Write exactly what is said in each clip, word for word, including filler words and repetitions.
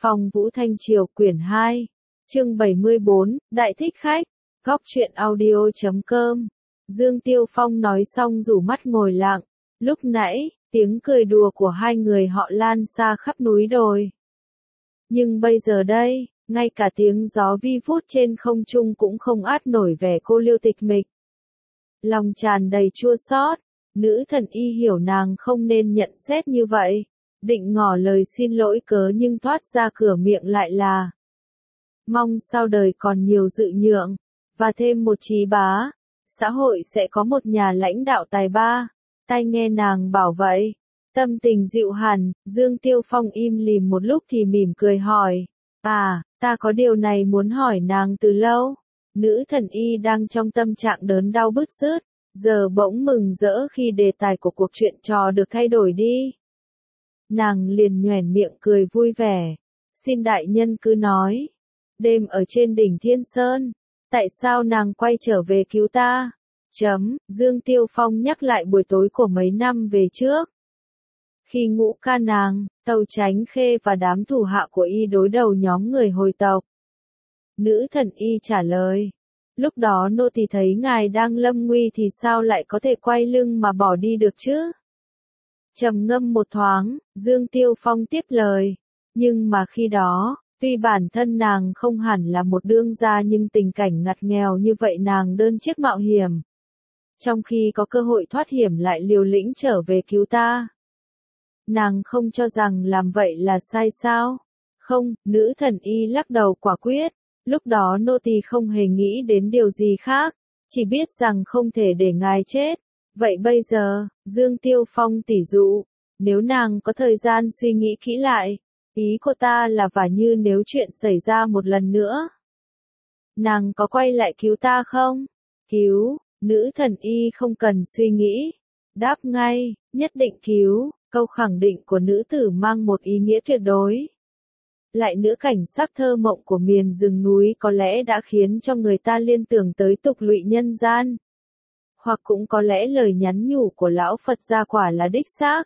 Phong Vũ Thanh Triều quyển hai, chương bảy mươi bốn, Đại thích khách, góc truyện audio chấm com. Dương Tiêu Phong nói xong rủ mắt ngồi lặng, lúc nãy, tiếng cười đùa của hai người họ lan xa khắp núi đồi. Nhưng bây giờ đây, ngay cả tiếng gió vi vút trên không trung cũng không át nổi vẻ cô liêu tịch mịch. Lòng tràn đầy chua xót, nữ thần y hiểu nàng không nên nhận xét như vậy, định ngỏ lời xin lỗi cớ nhưng thoát ra cửa miệng lại là mong sau đời còn nhiều dự nhượng, và thêm một trí bá, xã hội sẽ có một nhà lãnh đạo tài ba. Tai nghe nàng bảo vậy, tâm tình dịu hẳn, Dương Tiêu Phong im lìm một lúc thì mỉm cười hỏi, à, ta có điều này muốn hỏi nàng từ lâu. Nữ thần y đang trong tâm trạng đớn đau bứt rứt, giờ bỗng mừng rỡ khi đề tài của cuộc chuyện trò được thay đổi đi. Nàng liền nhoẻn miệng cười vui vẻ, xin đại nhân cứ nói. Đêm ở trên đỉnh Thiên Sơn, tại sao nàng quay trở về cứu ta? Chấm, Dương Tiêu Phong nhắc lại buổi tối của mấy năm về trước. Khi Ngũ Ca nàng, Tàu Chánh Khê và đám thủ hạ của y đối đầu nhóm người hồi tộc. Nữ thần y trả lời, lúc đó nô tỳ thấy ngài đang lâm nguy thì sao lại có thể quay lưng mà bỏ đi được chứ? Trầm ngâm một thoáng, Dương Tiêu Phong tiếp lời, nhưng mà khi đó, tuy bản thân nàng không hẳn là một đương gia nhưng tình cảnh ngặt nghèo như vậy nàng đơn chiếc mạo hiểm. Trong khi có cơ hội thoát hiểm lại liều lĩnh trở về cứu ta. Nàng không cho rằng làm vậy là sai sao? Không, nữ thần y lắc đầu quả quyết, lúc đó nô tỳ không hề nghĩ đến điều gì khác, chỉ biết rằng không thể để ngài chết. Vậy bây giờ, Dương Tiêu Phong tỉ dụ, nếu nàng có thời gian suy nghĩ kỹ lại, ý của ta là và như nếu chuyện xảy ra một lần nữa, nàng có quay lại cứu ta không? Cứu, nữ thần y không cần suy nghĩ, đáp ngay, nhất định cứu, câu khẳng định của nữ tử mang một ý nghĩa tuyệt đối. Lại nữa cảnh sắc thơ mộng của miền rừng núi có lẽ đã khiến cho người ta liên tưởng tới tục lụy nhân gian. Hoặc cũng có lẽ lời nhắn nhủ của lão Phật gia quả là đích xác.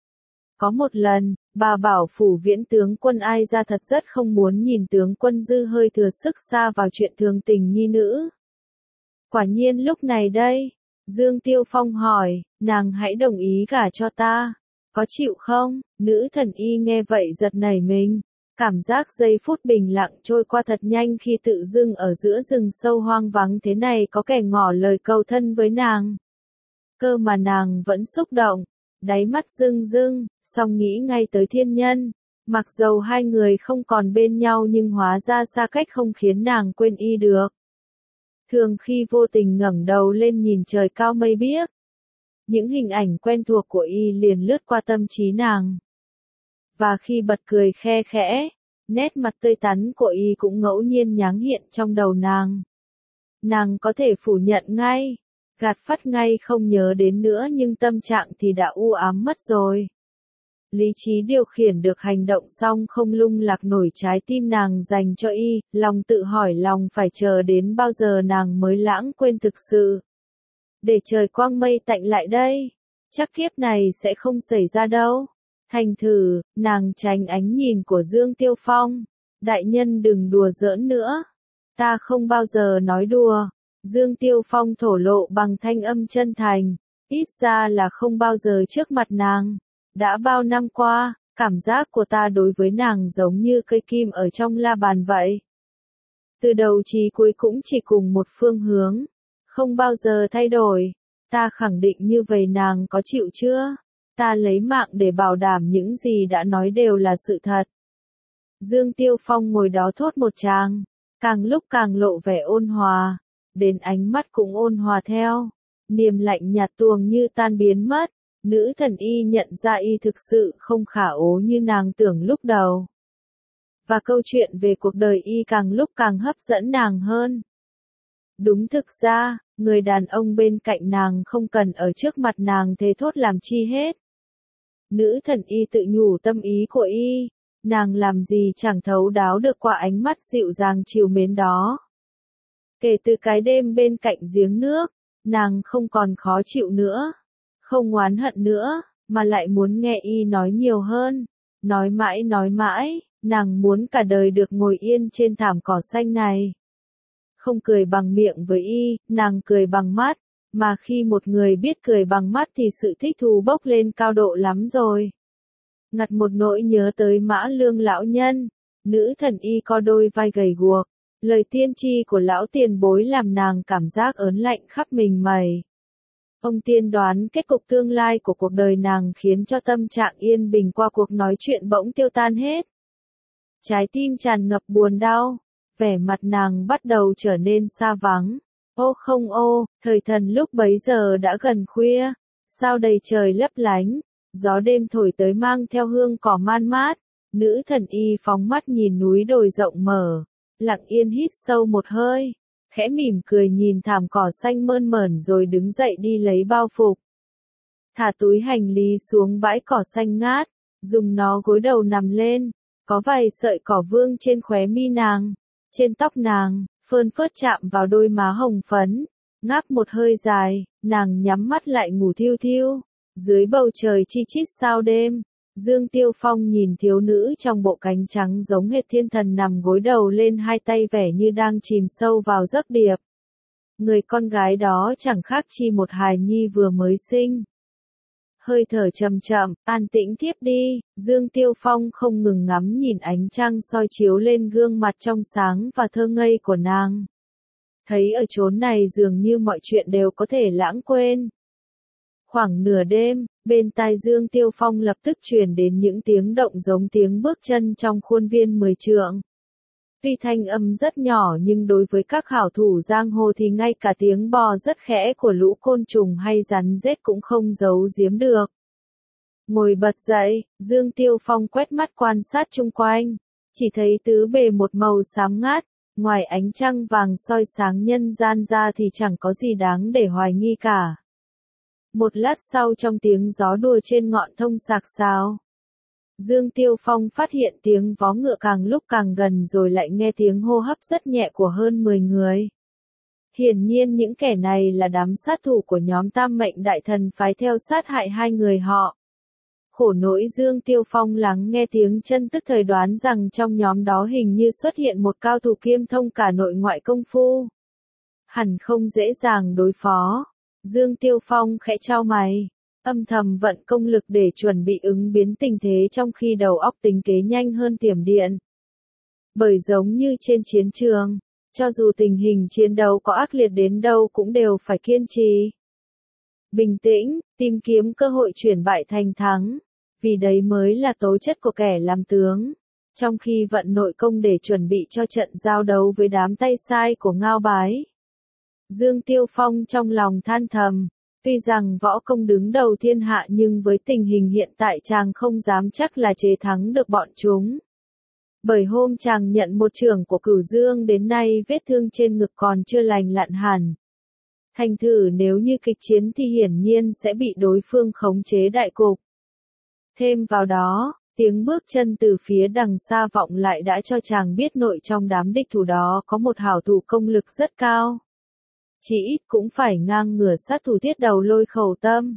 Có một lần, bà bảo phủ viễn tướng quân Ai ra thật rất không muốn nhìn tướng quân Dư hơi thừa sức xa vào chuyện thường tình nhi nữ. Quả nhiên lúc này đây, Dương Tiêu Phong hỏi, nàng hãy đồng ý gả cho ta, có chịu không? Nữ thần y nghe vậy giật nảy mình, cảm giác giây phút bình lặng trôi qua thật nhanh khi tự dưng ở giữa rừng sâu hoang vắng thế này có kẻ ngỏ lời cầu thân với nàng. Cơ mà nàng vẫn xúc động, đáy mắt rưng rưng, song nghĩ ngay tới thiên nhân. Mặc dầu hai người không còn bên nhau nhưng hóa ra xa cách không khiến nàng quên y được. Thường khi vô tình ngẩng đầu lên nhìn trời cao mây biếc, những hình ảnh quen thuộc của y liền lướt qua tâm trí nàng. Và khi bật cười khe khẽ, nét mặt tươi tắn của y cũng ngẫu nhiên nháng hiện trong đầu nàng. Nàng có thể phủ nhận ngay, gạt phắt ngay không nhớ đến nữa nhưng tâm trạng thì đã u ám mất rồi. Lý trí điều khiển được hành động xong không lung lạc nổi trái tim nàng dành cho y, lòng tự hỏi lòng phải chờ đến bao giờ nàng mới lãng quên thực sự. Để trời quang mây tạnh lại đây, chắc kiếp này sẽ không xảy ra đâu. Thành thử, nàng tránh ánh nhìn của Dương Tiêu Phong. Đại nhân đừng đùa giỡn nữa. Ta không bao giờ nói đùa. Dương Tiêu Phong thổ lộ bằng thanh âm chân thành. Ít ra là không bao giờ trước mặt nàng. Đã bao năm qua, cảm giác của ta đối với nàng giống như cây kim ở trong la bàn vậy. Từ đầu chí cuối cũng chỉ cùng một phương hướng. Không bao giờ thay đổi. Ta khẳng định như vậy nàng có chịu chưa? Ta lấy mạng để bảo đảm những gì đã nói đều là sự thật. Dương Tiêu Phong ngồi đó thốt một tràng, càng lúc càng lộ vẻ ôn hòa, đến ánh mắt cũng ôn hòa theo, niềm lạnh nhạt tuồng như tan biến mất. Nữ thần y nhận ra y thực sự không khả ố như nàng tưởng lúc đầu. Và câu chuyện về cuộc đời y càng lúc càng hấp dẫn nàng hơn. Đúng thực ra, người đàn ông bên cạnh nàng không cần ở trước mặt nàng thế thốt làm chi hết. Nữ thần y tự nhủ tâm ý của y, nàng làm gì chẳng thấu đáo được qua ánh mắt dịu dàng chiều mến đó. Kể từ cái đêm bên cạnh giếng nước, nàng không còn khó chịu nữa, không oán hận nữa, mà lại muốn nghe y nói nhiều hơn, nói mãi nói mãi, nàng muốn cả đời được ngồi yên trên thảm cỏ xanh này. Không cười bằng miệng với y, nàng cười bằng mắt, mà khi một người biết cười bằng mắt thì sự thích thú bốc lên cao độ lắm rồi. Ngặt một nỗi nhớ tới Mã Lương lão nhân, nữ thần y có đôi vai gầy guộc, lời tiên tri của lão tiền bối làm nàng cảm giác ớn lạnh khắp mình mẩy. Ông tiên đoán kết cục tương lai của cuộc đời nàng khiến cho tâm trạng yên bình qua cuộc nói chuyện bỗng tiêu tan hết. Trái tim tràn ngập buồn đau, vẻ mặt nàng bắt đầu trở nên xa vắng. Ô không ô, thời thần lúc bấy giờ đã gần khuya, sao đầy trời lấp lánh, gió đêm thổi tới mang theo hương cỏ man mát, nữ thần y phóng mắt nhìn núi đồi rộng mở, lặng yên hít sâu một hơi, khẽ mỉm cười nhìn thảm cỏ xanh mơn mởn rồi đứng dậy đi lấy bao phục. Thả túi hành lý xuống bãi cỏ xanh ngát, dùng nó gối đầu nằm lên, có vài sợi cỏ vương trên khóe mi nàng, trên tóc nàng, phơn phớt chạm vào đôi má hồng phấn, ngáp một hơi dài, nàng nhắm mắt lại ngủ thiêu thiêu, dưới bầu trời chi chít sao đêm. Dương Tiêu Phong nhìn thiếu nữ trong bộ cánh trắng giống hệt thiên thần nằm gối đầu lên hai tay vẻ như đang chìm sâu vào giấc điệp. Người con gái đó chẳng khác chi một hài nhi vừa mới sinh. Hơi thở chậm chậm, an tĩnh thiếp đi, Dương Tiêu Phong không ngừng ngắm nhìn ánh trăng soi chiếu lên gương mặt trong sáng và thơ ngây của nàng. Thấy ở chốn này dường như mọi chuyện đều có thể lãng quên. Khoảng nửa đêm, bên tai Dương Tiêu Phong lập tức truyền đến những tiếng động giống tiếng bước chân trong khuôn viên mười trượng. Tuy thanh âm rất nhỏ nhưng đối với các hảo thủ giang hồ thì ngay cả tiếng bò rất khẽ của lũ côn trùng hay rắn rết cũng không giấu giếm được. Ngồi bật dậy, Dương Tiêu Phong quét mắt quan sát chung quanh, chỉ thấy tứ bề một màu xám ngát, ngoài ánh trăng vàng soi sáng nhân gian ra thì chẳng có gì đáng để hoài nghi cả. Một lát sau trong tiếng gió đùa trên ngọn thông sạc sáo, Dương Tiêu Phong phát hiện tiếng vó ngựa càng lúc càng gần rồi lại nghe tiếng hô hấp rất nhẹ của hơn mười người. Hiển nhiên những kẻ này là đám sát thủ của nhóm Tam Mệnh Đại Thần phái theo sát hại hai người họ. Khổ nỗi Dương Tiêu Phong lắng nghe tiếng chân tức thời đoán rằng trong nhóm đó hình như xuất hiện một cao thủ kiêm thông cả nội ngoại công phu. Hẳn không dễ dàng đối phó. Dương Tiêu Phong khẽ chau mày, âm thầm vận công lực để chuẩn bị ứng biến tình thế trong khi đầu óc tính kế nhanh hơn tiềm điện. Bởi giống như trên chiến trường, cho dù tình hình chiến đấu có ác liệt đến đâu cũng đều phải kiên trì. Bình tĩnh, tìm kiếm cơ hội chuyển bại thành thắng, vì đấy mới là tố chất của kẻ làm tướng. Trong khi vận nội công để chuẩn bị cho trận giao đấu với đám tay sai của Ngao Bái, Dương Tiêu Phong trong lòng than thầm, tuy rằng võ công đứng đầu thiên hạ nhưng với tình hình hiện tại chàng không dám chắc là chế thắng được bọn chúng. Bởi hôm chàng nhận một chưởng của Cửu Dương đến nay vết thương trên ngực còn chưa lành lặn hẳn. Thành thử nếu như kịch chiến thì hiển nhiên sẽ bị đối phương khống chế đại cục. Thêm vào đó, tiếng bước chân từ phía đằng xa vọng lại đã cho chàng biết nội trong đám địch thủ đó có một hảo thủ công lực rất cao. Chỉ ít cũng phải ngang ngửa sát thủ thiết đầu Lôi Khẩu Tâm.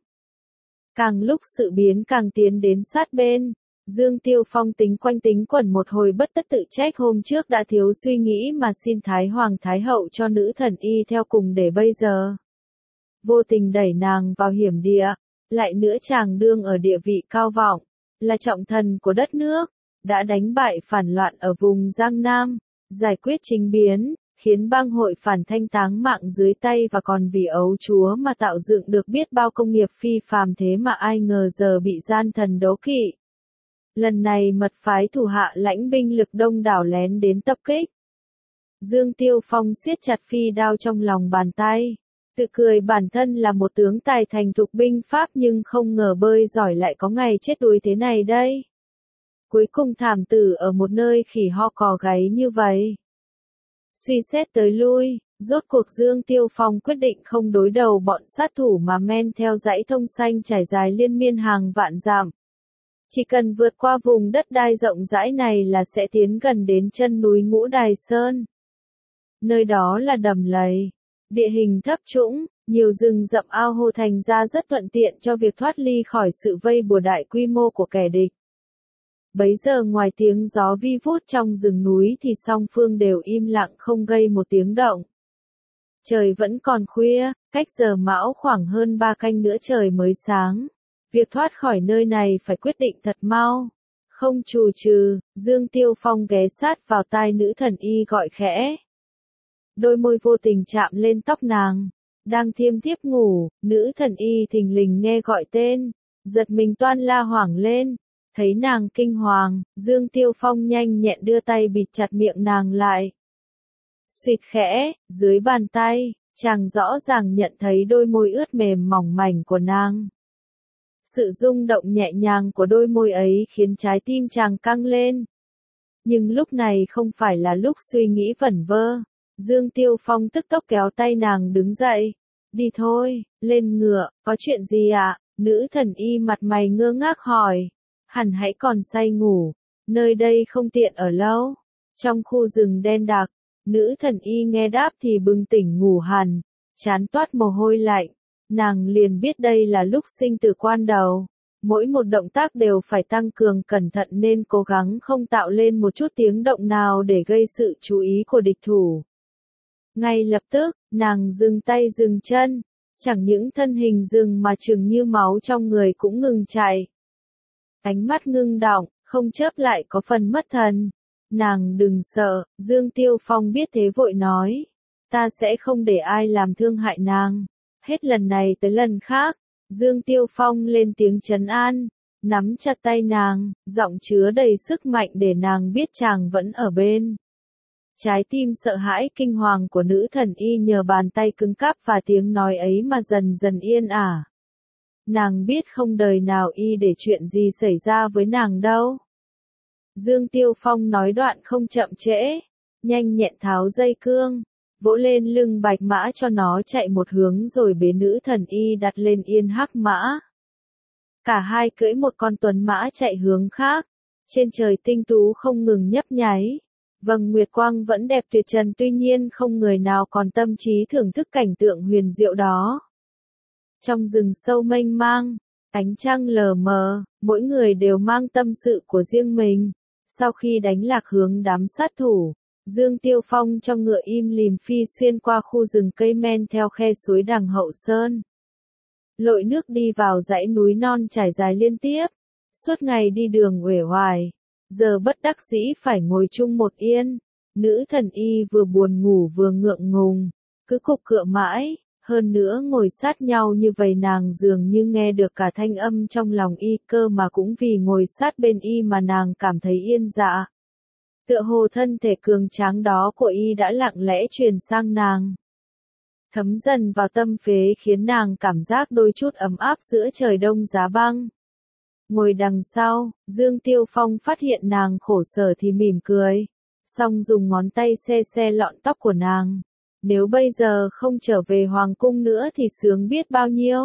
Càng lúc sự biến càng tiến đến sát bên, Dương Tiêu Phong tính quanh tính quẩn một hồi bất tất tự trách hôm trước đã thiếu suy nghĩ mà xin Thái Hoàng Thái Hậu cho nữ thần y theo cùng để bây giờ vô tình đẩy nàng vào hiểm địa, lại nữa chàng đương ở địa vị cao vọng, là trọng thần của đất nước, đã đánh bại phản loạn ở vùng Giang Nam, giải quyết chính biến, khiến bang hội phản thanh táng mạng dưới tay và còn vì ấu chúa mà tạo dựng được biết bao công nghiệp phi phàm, thế mà ai ngờ giờ bị gian thần đố kỵ. Lần này mật phái thủ hạ lãnh binh lực đông đảo lén đến tập kích. Dương Tiêu Phong siết chặt phi đao trong lòng bàn tay, tự cười bản thân là một tướng tài thành thục binh pháp nhưng không ngờ bơi giỏi lại có ngày chết đuối thế này đây. Cuối cùng thảm tử ở một nơi khỉ ho cò gáy như vậy. Suy xét tới lui, rốt cuộc Dương Tiêu Phong quyết định không đối đầu bọn sát thủ mà men theo dãy thông xanh trải dài liên miên hàng vạn dặm. Chỉ cần vượt qua vùng đất đai rộng rãi này là sẽ tiến gần đến chân núi Ngũ Đài Sơn. Nơi đó là đầm lầy, địa hình thấp trũng, nhiều rừng rậm ao hồ thành ra rất thuận tiện cho việc thoát ly khỏi sự vây bùa đại quy mô của kẻ địch. Bấy giờ ngoài tiếng gió vi vút trong rừng núi thì song phương đều im lặng không gây một tiếng động. Trời vẫn còn khuya, cách giờ mão khoảng hơn ba canh nữa trời mới sáng. Việc thoát khỏi nơi này phải quyết định thật mau. Không chù chừ, Dương Tiêu Phong ghé sát vào tai nữ thần y gọi khẽ. Đôi môi vô tình chạm lên tóc nàng. Đang thiêm thiếp ngủ, nữ thần y thình lình nghe gọi tên. Giật mình toan la hoảng lên. Thấy nàng kinh hoàng, Dương Tiêu Phong nhanh nhẹn đưa tay bịt chặt miệng nàng lại. Suýt khẽ, dưới bàn tay, chàng rõ ràng nhận thấy đôi môi ướt mềm mỏng mảnh của nàng. Sự rung động nhẹ nhàng của đôi môi ấy khiến trái tim chàng căng lên. Nhưng lúc này không phải là lúc suy nghĩ vẩn vơ. Dương Tiêu Phong tức tốc kéo tay nàng đứng dậy. Đi thôi, lên ngựa, có chuyện gì ạ? Nữ thần y mặt mày ngơ ngác hỏi. Hẳn hãy còn say ngủ, nơi đây không tiện ở lâu. Trong khu rừng đen đặc, nữ thần y nghe đáp thì bừng tỉnh ngủ hẳn, chán toát mồ hôi lạnh. Nàng liền biết đây là lúc sinh tử quan đầu. Mỗi một động tác đều phải tăng cường cẩn thận nên cố gắng không tạo lên một chút tiếng động nào để gây sự chú ý của địch thủ. Ngay lập tức, nàng dừng tay dừng chân, chẳng những thân hình dừng mà chừng như máu trong người cũng ngừng chạy. Ánh mắt ngưng đọng, không chớp lại có phần mất thần. Nàng đừng sợ, Dương Tiêu Phong biết thế vội nói. Ta sẽ không để ai làm thương hại nàng. Hết lần này tới lần khác, Dương Tiêu Phong lên tiếng trấn an, nắm chặt tay nàng, giọng chứa đầy sức mạnh để nàng biết chàng vẫn ở bên. Trái tim sợ hãi kinh hoàng của nữ thần y nhờ bàn tay cứng cáp và tiếng nói ấy mà dần dần yên ả. Nàng biết không đời nào y để chuyện gì xảy ra với nàng đâu. Dương Tiêu Phong nói đoạn không chậm trễ, nhanh nhẹn tháo dây cương, vỗ lên lưng bạch mã cho nó chạy một hướng rồi bế nữ thần y đặt lên yên hắc mã. Cả hai cưỡi một con tuấn mã chạy hướng khác, trên trời tinh tú không ngừng nhấp nháy. Vầng nguyệt quang vẫn đẹp tuyệt trần tuy nhiên không người nào còn tâm trí thưởng thức cảnh tượng huyền diệu đó. Trong rừng sâu mênh mang, ánh trăng lờ mờ, mỗi người đều mang tâm sự của riêng mình. Sau khi đánh lạc hướng đám sát thủ, Dương Tiêu Phong trong ngựa im lìm phi xuyên qua khu rừng cây men theo khe suối đằng hậu sơn. Lội nước đi vào dãy núi non trải dài liên tiếp, suốt ngày đi đường uể oải, giờ bất đắc dĩ phải ngồi chung một yên. Nữ thần y vừa buồn ngủ vừa ngượng ngùng, cứ cục cựa mãi. Hơn nữa ngồi sát nhau như vậy nàng dường như nghe được cả thanh âm trong lòng y, cơ mà cũng vì ngồi sát bên y mà nàng cảm thấy yên dạ. Tựa hồ thân thể cường tráng đó của y đã lặng lẽ truyền sang nàng. Thấm dần vào tâm phế khiến nàng cảm giác đôi chút ấm áp giữa trời đông giá băng. Ngồi đằng sau, Dương Tiêu Phong phát hiện nàng khổ sở thì mỉm cười, xong dùng ngón tay se se lọn tóc của nàng. Nếu bây giờ không trở về hoàng cung nữa thì sướng biết bao nhiêu.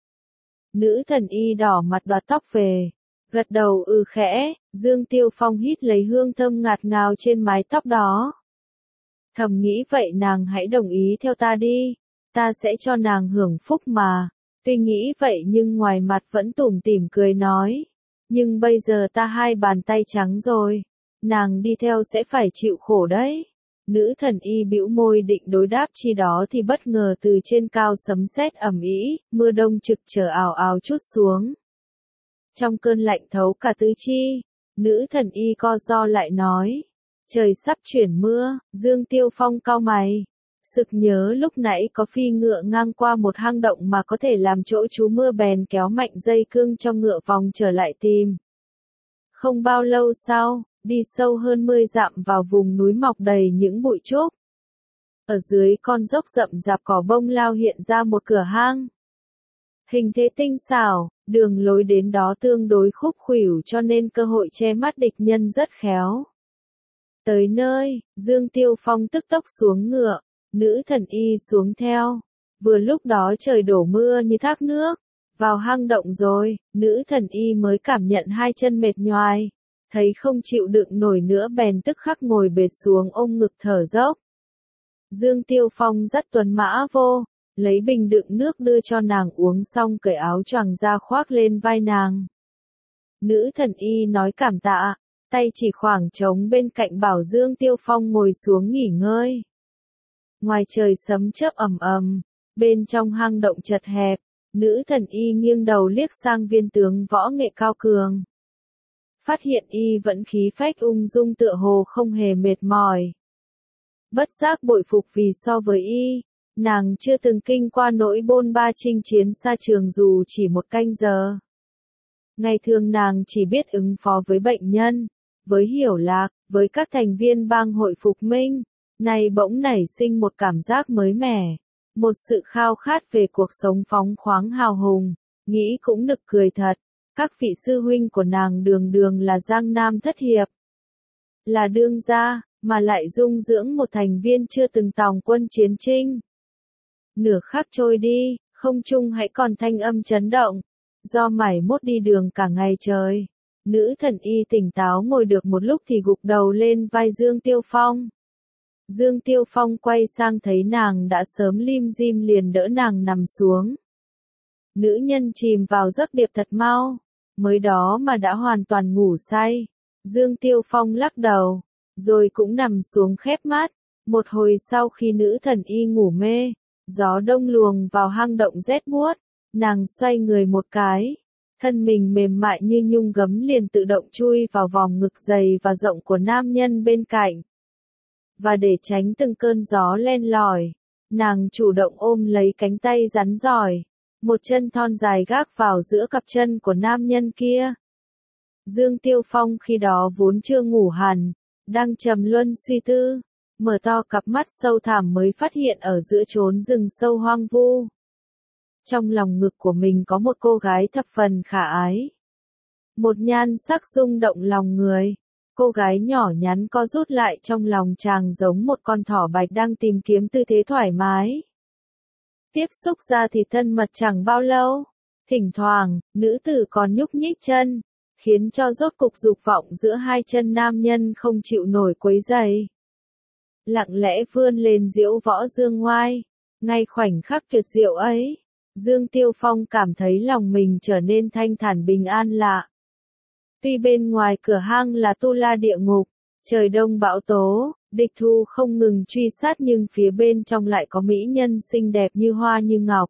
Nữ thần y đỏ mặt đoạt tóc về, gật đầu ừ khẽ. Dương Tiêu Phong hít lấy hương thơm ngạt ngào trên mái tóc đó. Thầm nghĩ vậy nàng hãy đồng ý theo ta đi, ta sẽ cho nàng hưởng phúc mà. Tuy nghĩ vậy nhưng ngoài mặt vẫn tủm tỉm cười nói, nhưng bây giờ ta hai bàn tay trắng rồi, nàng đi theo sẽ phải chịu khổ đấy. Nữ thần y bĩu môi định đối đáp chi đó thì bất ngờ từ trên cao sấm sét ầm ĩ, mưa đông trực trở ào ào trút xuống. Trong cơn lạnh thấu cả tứ chi, nữ thần y co ro lại nói, trời sắp chuyển mưa. Dương Tiêu Phong cau mày, sực nhớ lúc nãy có phi ngựa ngang qua một hang động mà có thể làm chỗ trú mưa, bèn kéo mạnh dây cương cho ngựa vòng trở lại tìm. Không bao lâu sau, đi sâu hơn mười dặm vào vùng núi mọc đầy những bụi trúc. Ở dưới con dốc rậm rạp cỏ bông lao hiện ra một cửa hang. Hình thế tinh xảo, đường lối đến đó tương đối khúc khuỷu cho nên cơ hội che mắt địch nhân rất khéo. Tới nơi, Dương Tiêu Phong tức tốc xuống ngựa, nữ thần y xuống theo. Vừa lúc đó trời đổ mưa như thác nước. Vào hang động rồi, nữ thần y mới cảm nhận hai chân mệt nhoài. Thấy không chịu đựng nổi nữa bèn tức khắc ngồi bệt xuống ôm ngực thở dốc. Dương Tiêu Phong dắt tuấn mã vô, lấy bình đựng nước đưa cho nàng uống xong cởi áo choàng ra khoác lên vai nàng. Nữ thần y nói cảm tạ, tay chỉ khoảng trống bên cạnh bảo Dương Tiêu Phong ngồi xuống nghỉ ngơi. Ngoài trời sấm chớp ầm ầm, bên trong hang động chật hẹp, nữ thần y nghiêng đầu liếc sang viên tướng võ nghệ cao cường. Phát hiện y vẫn khí phách ung dung tựa hồ không hề mệt mỏi. Bất giác bội phục vì so với y, nàng chưa từng kinh qua nỗi bôn ba chinh chiến xa trường dù chỉ một canh giờ. Ngày thường nàng chỉ biết ứng phó với bệnh nhân, với Hiểu Lạc, với các thành viên bang hội phục minh, nay bỗng nảy sinh một cảm giác mới mẻ, một sự khao khát về cuộc sống phóng khoáng hào hùng, nghĩ cũng nực cười thật, các vị sư huynh của nàng đường đường là Giang Nam thất hiệp, là đương gia, mà lại dung dưỡng một thành viên chưa từng tòng quân chiến trinh. Nửa khắc trôi đi, không trung hãy còn thanh âm chấn động, do mải mốt đi đường cả ngày trời. Nữ thần y tỉnh táo ngồi được một lúc thì gục đầu lên vai Dương Tiêu Phong. Dương Tiêu Phong quay sang thấy nàng đã sớm lim dim liền đỡ nàng nằm xuống. Nữ nhân chìm vào giấc điệp thật mau, mới đó mà đã hoàn toàn ngủ say. Dương Tiêu Phong lắc đầu, rồi cũng nằm xuống khép mắt. Một hồi sau khi nữ thần y ngủ mê, gió đông luồng vào hang động rét buốt, nàng xoay người một cái. Thân mình mềm mại như nhung gấm liền tự động chui vào vòng ngực dày và rộng của nam nhân bên cạnh. Và để tránh từng cơn gió len lỏi, nàng chủ động ôm lấy cánh tay rắn giỏi, một chân thon dài gác vào giữa cặp chân của nam nhân kia. Dương Tiêu Phong khi đó vốn chưa ngủ hẳn, đang trầm luân suy tư, mở to cặp mắt sâu thẳm mới phát hiện ở giữa chốn rừng sâu hoang vu. Trong lòng ngực của mình có một cô gái thập phần khả ái. Một nhan sắc rung động lòng người. Cô gái nhỏ nhắn co rút lại trong lòng chàng giống một con thỏ bạch đang tìm kiếm tư thế thoải mái. Tiếp xúc ra thì thân mật chẳng bao lâu. Thỉnh thoảng, nữ tử còn nhúc nhích chân, khiến cho rốt cục dục vọng giữa hai chân nam nhân không chịu nổi quấy rầy. Lặng lẽ vươn lên diễu võ dương ngoai. Ngay khoảnh khắc tuyệt diệu ấy, Dương Tiêu Phong cảm thấy lòng mình trở nên thanh thản bình an lạ. Tuy bên ngoài cửa hang là tu la địa ngục, trời đông bão tố, địch thu không ngừng truy sát nhưng phía bên trong lại có mỹ nhân xinh đẹp như hoa như ngọc.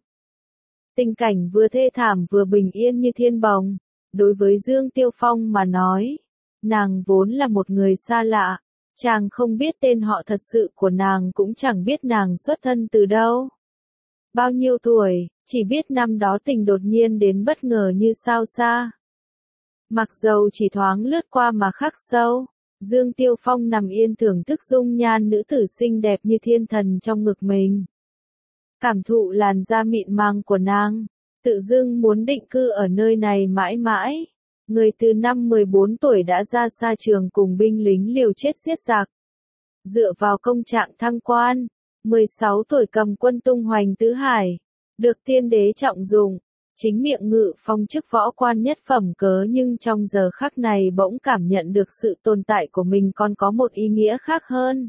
Tình cảnh vừa thê thảm vừa bình yên như thiên bồng. Đối với Dương Tiêu Phong mà nói, nàng vốn là một người xa lạ, chàng không biết tên họ thật sự của nàng cũng chẳng biết nàng xuất thân từ đâu. Bao nhiêu tuổi, chỉ biết năm đó tình đột nhiên đến bất ngờ như sao xa. Mặc dầu chỉ thoáng lướt qua mà khắc sâu, Dương Tiêu Phong nằm yên thưởng thức dung nhan nữ tử xinh đẹp như thiên thần trong ngực mình. Cảm thụ làn da mịn màng của nàng, tự dưng muốn định cư ở nơi này mãi mãi. Người từ năm mười bốn tuổi đã ra xa trường cùng binh lính liều chết giết giặc. Dựa vào công trạng thăng quan, mười sáu tuổi cầm quân tung hoành tứ hải, được tiên đế trọng dụng, chính miệng ngự phong chức võ quan nhất phẩm cớ nhưng trong giờ khắc này bỗng cảm nhận được sự tồn tại của mình còn có một ý nghĩa khác hơn.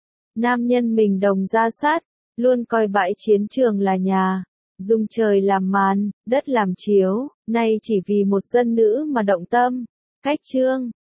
Nam nhân mình đồng ra sát, luôn coi bãi chiến trường là nhà, dùng trời làm màn, đất làm chiếu, nay chỉ vì một dân nữ mà động tâm. Cách chương